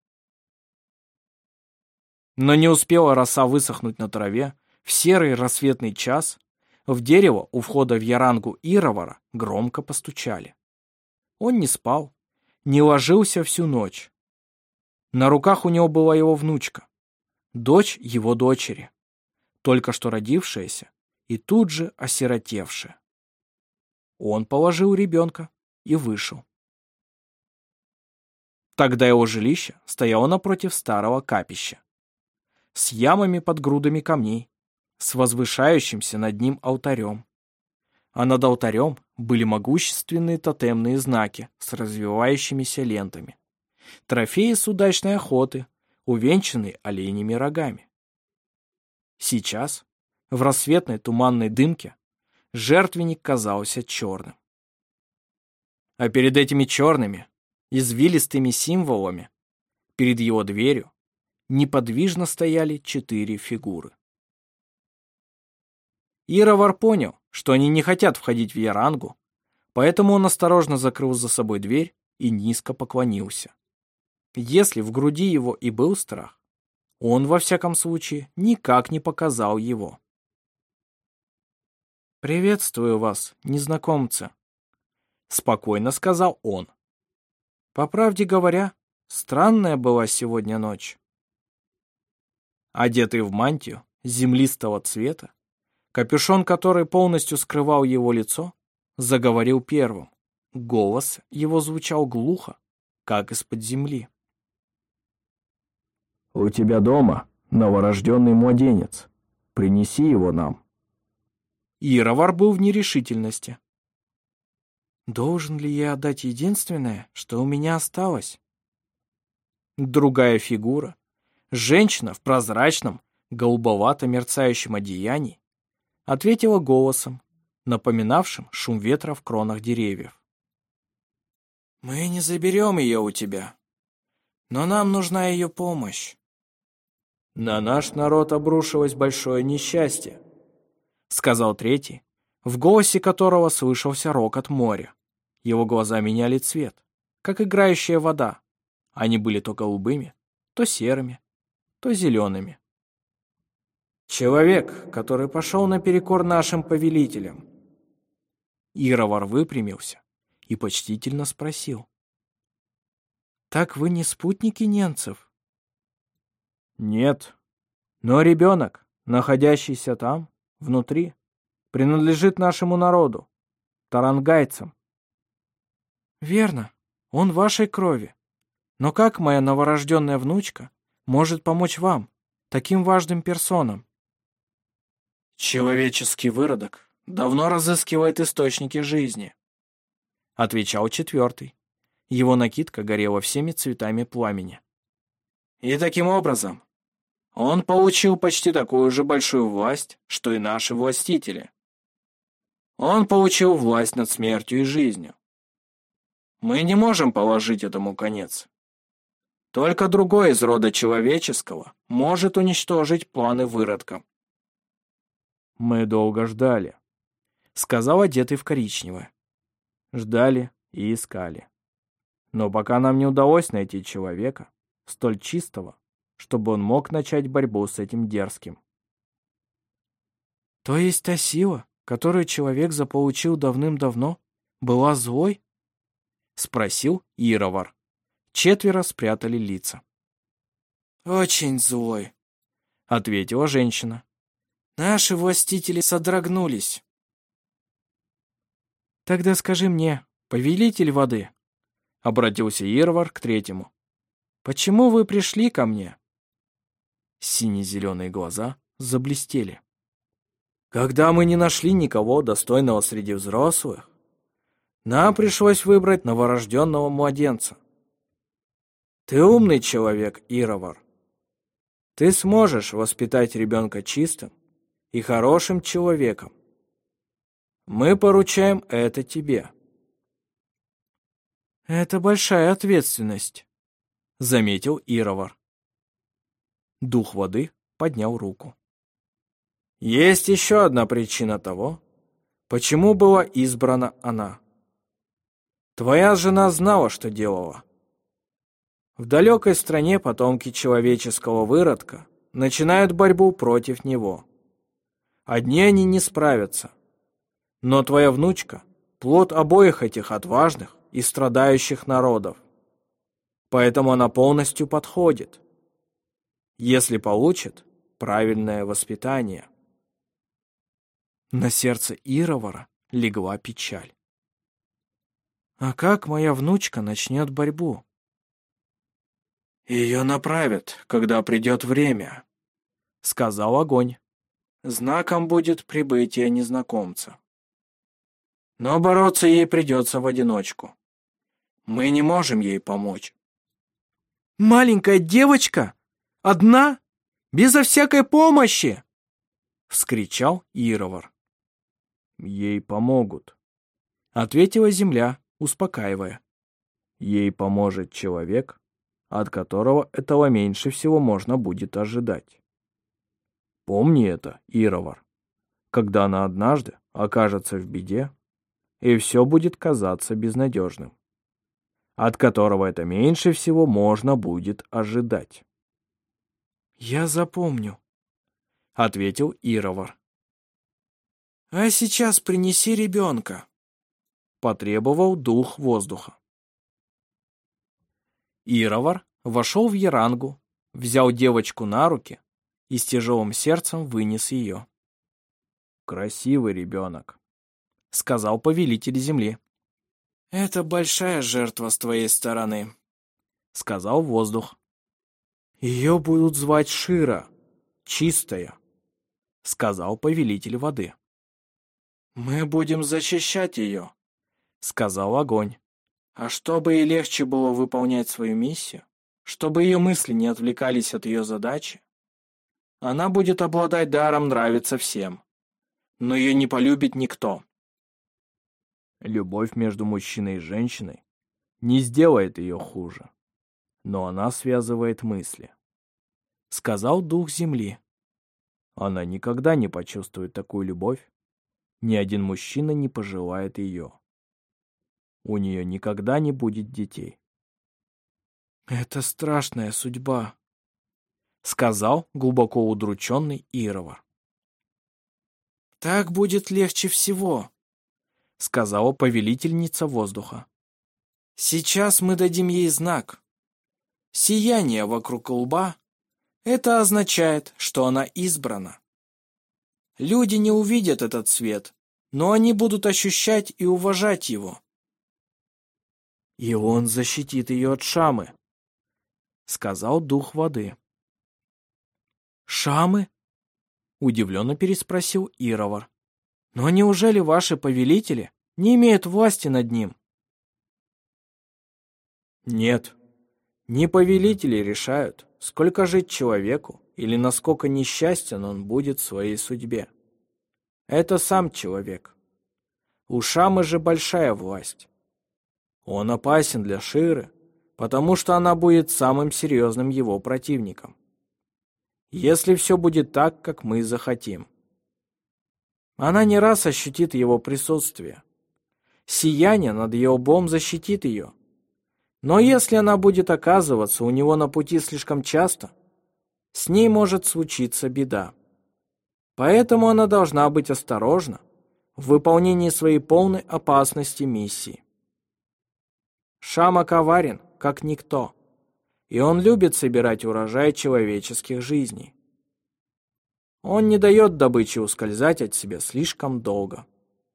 Но не успела роса высохнуть на траве, в серый рассветный час в дерево у входа в Ярангу Ировара громко постучали. Он не спал, не ложился всю ночь. На руках у него была его внучка, дочь его дочери, только что родившаяся и тут же осиротевшая. Он положил ребенка и вышел. Тогда его жилище стояло напротив старого капища, с ямами под грудами камней, с возвышающимся над ним алтарем. А над алтарем были могущественные тотемные знаки с развивающимися лентами, трофеи с удачной охоты, увенчанные оленями рогами. Сейчас, в рассветной туманной дымке, жертвенник казался черным. А перед этими черными, извилистыми символами, перед его дверью, неподвижно стояли 4 фигуры. Ировар понял, что они не хотят входить в Ярангу, поэтому он осторожно закрыл за собой дверь и низко поклонился. Если в груди его и был страх, он, во всяком случае, никак не показал его. «Приветствую вас, незнакомцы», — спокойно сказал он. «По правде говоря, странная была сегодня ночь». Одетый в мантию землистого цвета, капюшон, который полностью скрывал его лицо, заговорил первым. Голос его звучал глухо, как из-под земли. «У тебя дома новорожденный младенец. Принеси его нам». Ировар был в нерешительности. Должен ли я отдать единственное, что у меня осталось? Другая фигура, женщина в прозрачном, голубовато-мерцающем одеянии, ответила голосом, напоминавшим шум ветра в кронах деревьев. «Мы не заберем ее у тебя, но нам нужна ее помощь». «На наш народ обрушилось большое несчастье», — сказал третий, в голосе которого слышался рокот моря. Его глаза меняли цвет, как играющая вода. Они были то голубыми, то серыми, то зелеными. «Человек, который пошел наперекор нашим повелителям». Ировар выпрямился и почтительно спросил. «Так вы не спутники ненцев?» «Нет, но ребенок, находящийся там, внутри, принадлежит нашему народу, тарангайцам». «Верно, он вашей крови. Но как моя новорожденная внучка может помочь вам, таким важным персонам?» «Человеческий выродок давно разыскивает источники жизни», — отвечал четвертый. Его накидка горела всеми цветами пламени. «И таким образом он получил почти такую же большую власть, что и наши властители. Он получил власть над смертью и жизнью. Мы не можем положить этому конец. Только другой из рода человеческого может уничтожить планы выродка». «Мы долго ждали», — сказал одетый в коричневое. «Ждали и искали. Но пока нам не удалось найти человека, столь чистого, чтобы он мог начать борьбу с этим дерзким». «То есть та сила, которую человек заполучил давным-давно, была злой?» — спросил Ировар. Четверо спрятали лица. «Очень злой», — ответила женщина. «Наши властители содрогнулись». «Тогда скажи мне, повелитель воды», — обратился Ировар к третьему, «почему вы пришли ко мне?» Сине-зеленые глаза заблестели. «Когда мы не нашли никого достойного среди взрослых, нам пришлось выбрать новорожденного младенца. Ты умный человек, Ировар. Ты сможешь воспитать ребенка чистым и хорошим человеком. Мы поручаем это тебе». «Это большая ответственность», — заметил Ировар. Дух воды поднял руку. «Есть еще одна причина того, почему была избрана она. Твоя жена знала, что делала. В далекой стране потомки человеческого выродка начинают борьбу против него. Одни они не справятся. Но твоя внучка — плод обоих этих отважных и страдающих народов. Поэтому она полностью подходит, если получит правильное воспитание». На сердце Ировара легла печаль. «А как моя внучка начнет борьбу?» «Ее направят, когда придет время», — сказал огонь. «Знаком будет прибытие незнакомца. Но бороться ей придется в одиночку. Мы не можем ей помочь». «Маленькая девочка? Одна? Безо всякой помощи?» — вскричал Ировар. «Ей помогут», — ответила земля, успокаивая. «Ей поможет человек, от которого этого меньше всего можно будет ожидать. Помни это, Ировар, когда она однажды окажется в беде, и все будет казаться безнадежным, от которого это меньше всего можно будет ожидать». «Я запомню», — ответил Ировар. «А сейчас принеси ребенка», — потребовал дух воздуха. Ировар вошел в Ярангу, взял девочку на руки и с тяжелым сердцем вынес ее. «Красивый ребенок», — сказал повелитель земли. «Это большая жертва с твоей стороны», — сказал воздух. «Ее будут звать Шира», чистая», — сказал повелитель воды. «Мы будем защищать ее», — сказал огонь. «А чтобы ей легче было выполнять свою миссию, чтобы ее мысли не отвлекались от ее задачи, она будет обладать даром нравиться всем, но ее не полюбит никто». Любовь между мужчиной и женщиной не сделает ее хуже, но она связывает мысли, — сказал дух земли. Она никогда не почувствует такую любовь, ни один мужчина не пожелает ее. У нее никогда не будет детей. «Это страшная судьба», — сказал глубоко удрученный Ировар. «Так будет легче всего», — сказала повелительница воздуха. «Сейчас мы дадим ей знак. Сияние вокруг лба — это означает, что она избрана. Люди не увидят этот свет, но они будут ощущать и уважать его». «И он защитит ее от Шамы», — сказал дух воды. «Шамы?» — удивленно переспросил Ировар. «Но неужели ваши повелители не имеют власти над ним?» «Нет, не повелители решают, сколько жить человеку или насколько несчастен он будет в своей судьбе. Это сам человек. У Шамы же большая власть. Он опасен для Ширы, потому что она будет самым серьезным его противником. Если все будет так, как мы захотим. Она не раз ощутит его присутствие. Сияние над ее лбом защитит ее. Но если она будет оказываться у него на пути слишком часто, с ней может случиться беда. Поэтому она должна быть осторожна в выполнении своей полной опасности миссии. Шама коварен, как никто, и он любит собирать урожай человеческих жизней. Он не дает добыче ускользать от себя слишком долго.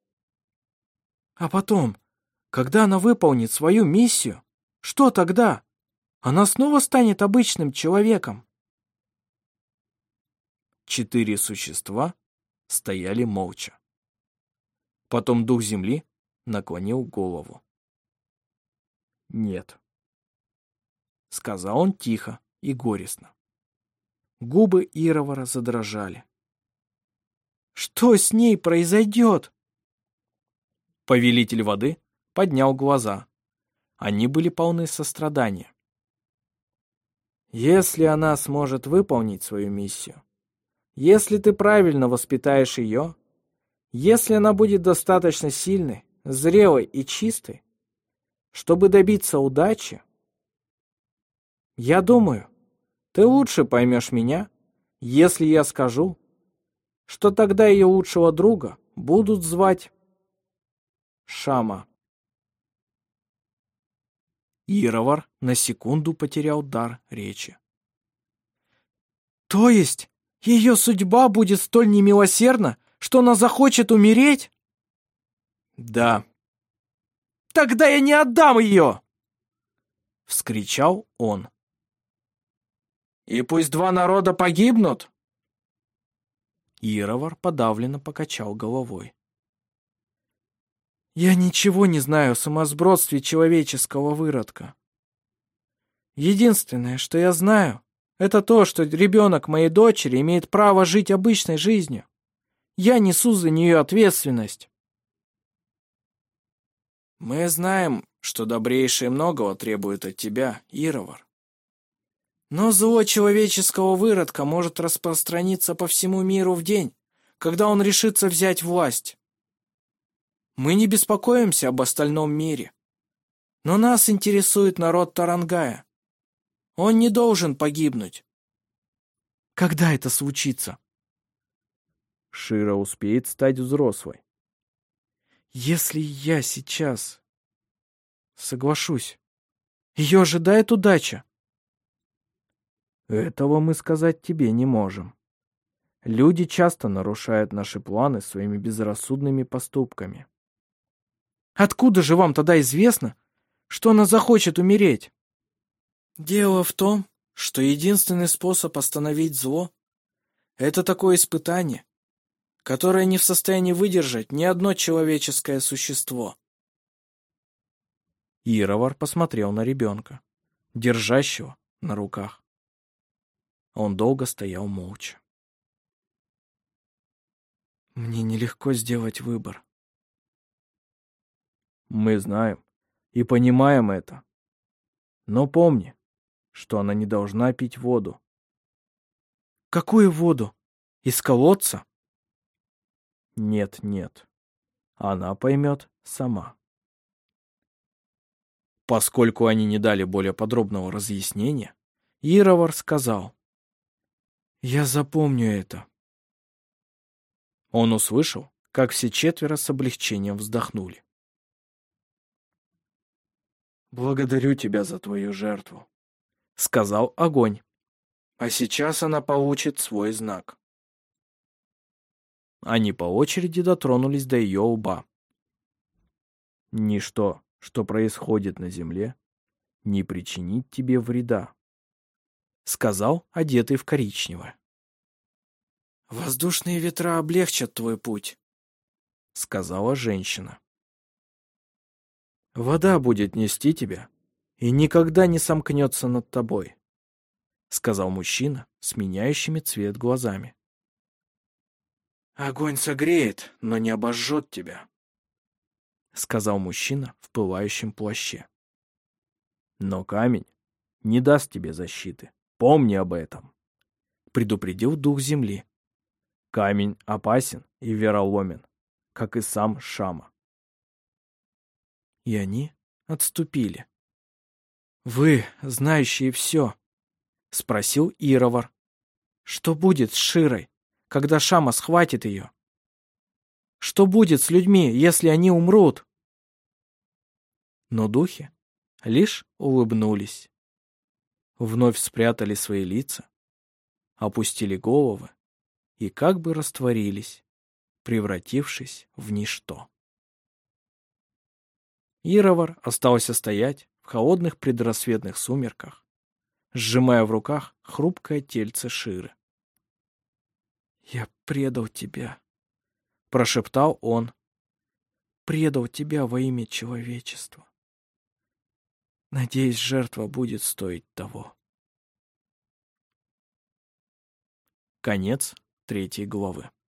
«А потом, когда она выполнит свою миссию, что тогда? Она снова станет обычным человеком?» 4 существа стояли молча. Потом дух земли наклонил голову. «Нет», — сказал он тихо и горестно. Губы Ировара задрожали. «Что с ней произойдет?» Повелитель воды поднял глаза. Они были полны сострадания. «Если она сможет выполнить свою миссию, если ты правильно воспитаешь ее, если она будет достаточно сильной, зрелой и чистой, чтобы добиться удачи, я думаю, ты лучше поймешь меня, если я скажу, что тогда ее лучшего друга будут звать Шама». Ировар на секунду потерял дар речи. «То есть ее судьба будет столь немилосердна, что она захочет умереть?» «Да». «Тогда я не отдам ее!» — вскричал он. «И пусть 2 народа погибнут?» Ировар подавленно покачал головой. «Я ничего не знаю о сумасбродстве человеческого выродка. Единственное, что я знаю, это то, что ребенок моей дочери имеет право жить обычной жизнью. Я несу за нее ответственность». «Мы знаем, что добрейшие многого требуют от тебя, Ировар. Но зло человеческого выродка может распространиться по всему миру в день, когда он решится взять власть. Мы не беспокоимся об остальном мире. Но нас интересует народ Тарангая. Он не должен погибнуть». «Когда это случится?» Шира успеет стать взрослой. «Если я сейчас соглашусь, ее ожидает удача». Этого мы сказать тебе не можем. Люди часто нарушают наши планы своими безрассудными поступками. «Откуда же вам тогда известно, что она захочет умереть?» «Дело в том, что единственный способ остановить зло Это такое испытание, которое не в состоянии выдержать ни одно человеческое существо. Ировар посмотрел на ребенка, держащего на руках. Он долго стоял молча. Мне нелегко сделать выбор. Мы знаем и понимаем это. Но помни, что она не должна пить воду. Какую воду? Из колодца? Нет, нет. Она поймет сама. Поскольку они не дали более подробного разъяснения, Ировар сказал: «Я запомню это». Он услышал, как все четверо с облегчением вздохнули. «Благодарю тебя за твою жертву», — сказал огонь. «А сейчас она получит свой знак». Они по очереди дотронулись до ее лба. «Ничто, что происходит на земле, не причинит тебе вреда», — сказал одетый в коричневое. «Воздушные ветра облегчат твой путь», — сказала женщина. «Вода будет нести тебя и никогда не сомкнется над тобой», — сказал мужчина с меняющими цвет глазами. «Огонь согреет, но не обожжет тебя», — сказал мужчина в пылающем плаще. «Но камень не даст тебе защиты. Помни об этом», — предупредил дух земли. «Камень опасен и вероломен, как и сам Шама». И они отступили. «Вы, знающие все», — спросил Ировар, — «что будет с Широй, когда Шама схватит ее? Что будет с людьми, если они умрут?» Но духи лишь улыбнулись, вновь спрятали свои лица, опустили головы и как бы растворились, превратившись в ничто. Ировар остался стоять в холодных предрассветных сумерках, сжимая в руках хрупкое тельце Ширы. «Я предал тебя», — прошептал он. «Предал тебя во имя человечества. Надеюсь, жертва будет стоить того». Конец 3 главы.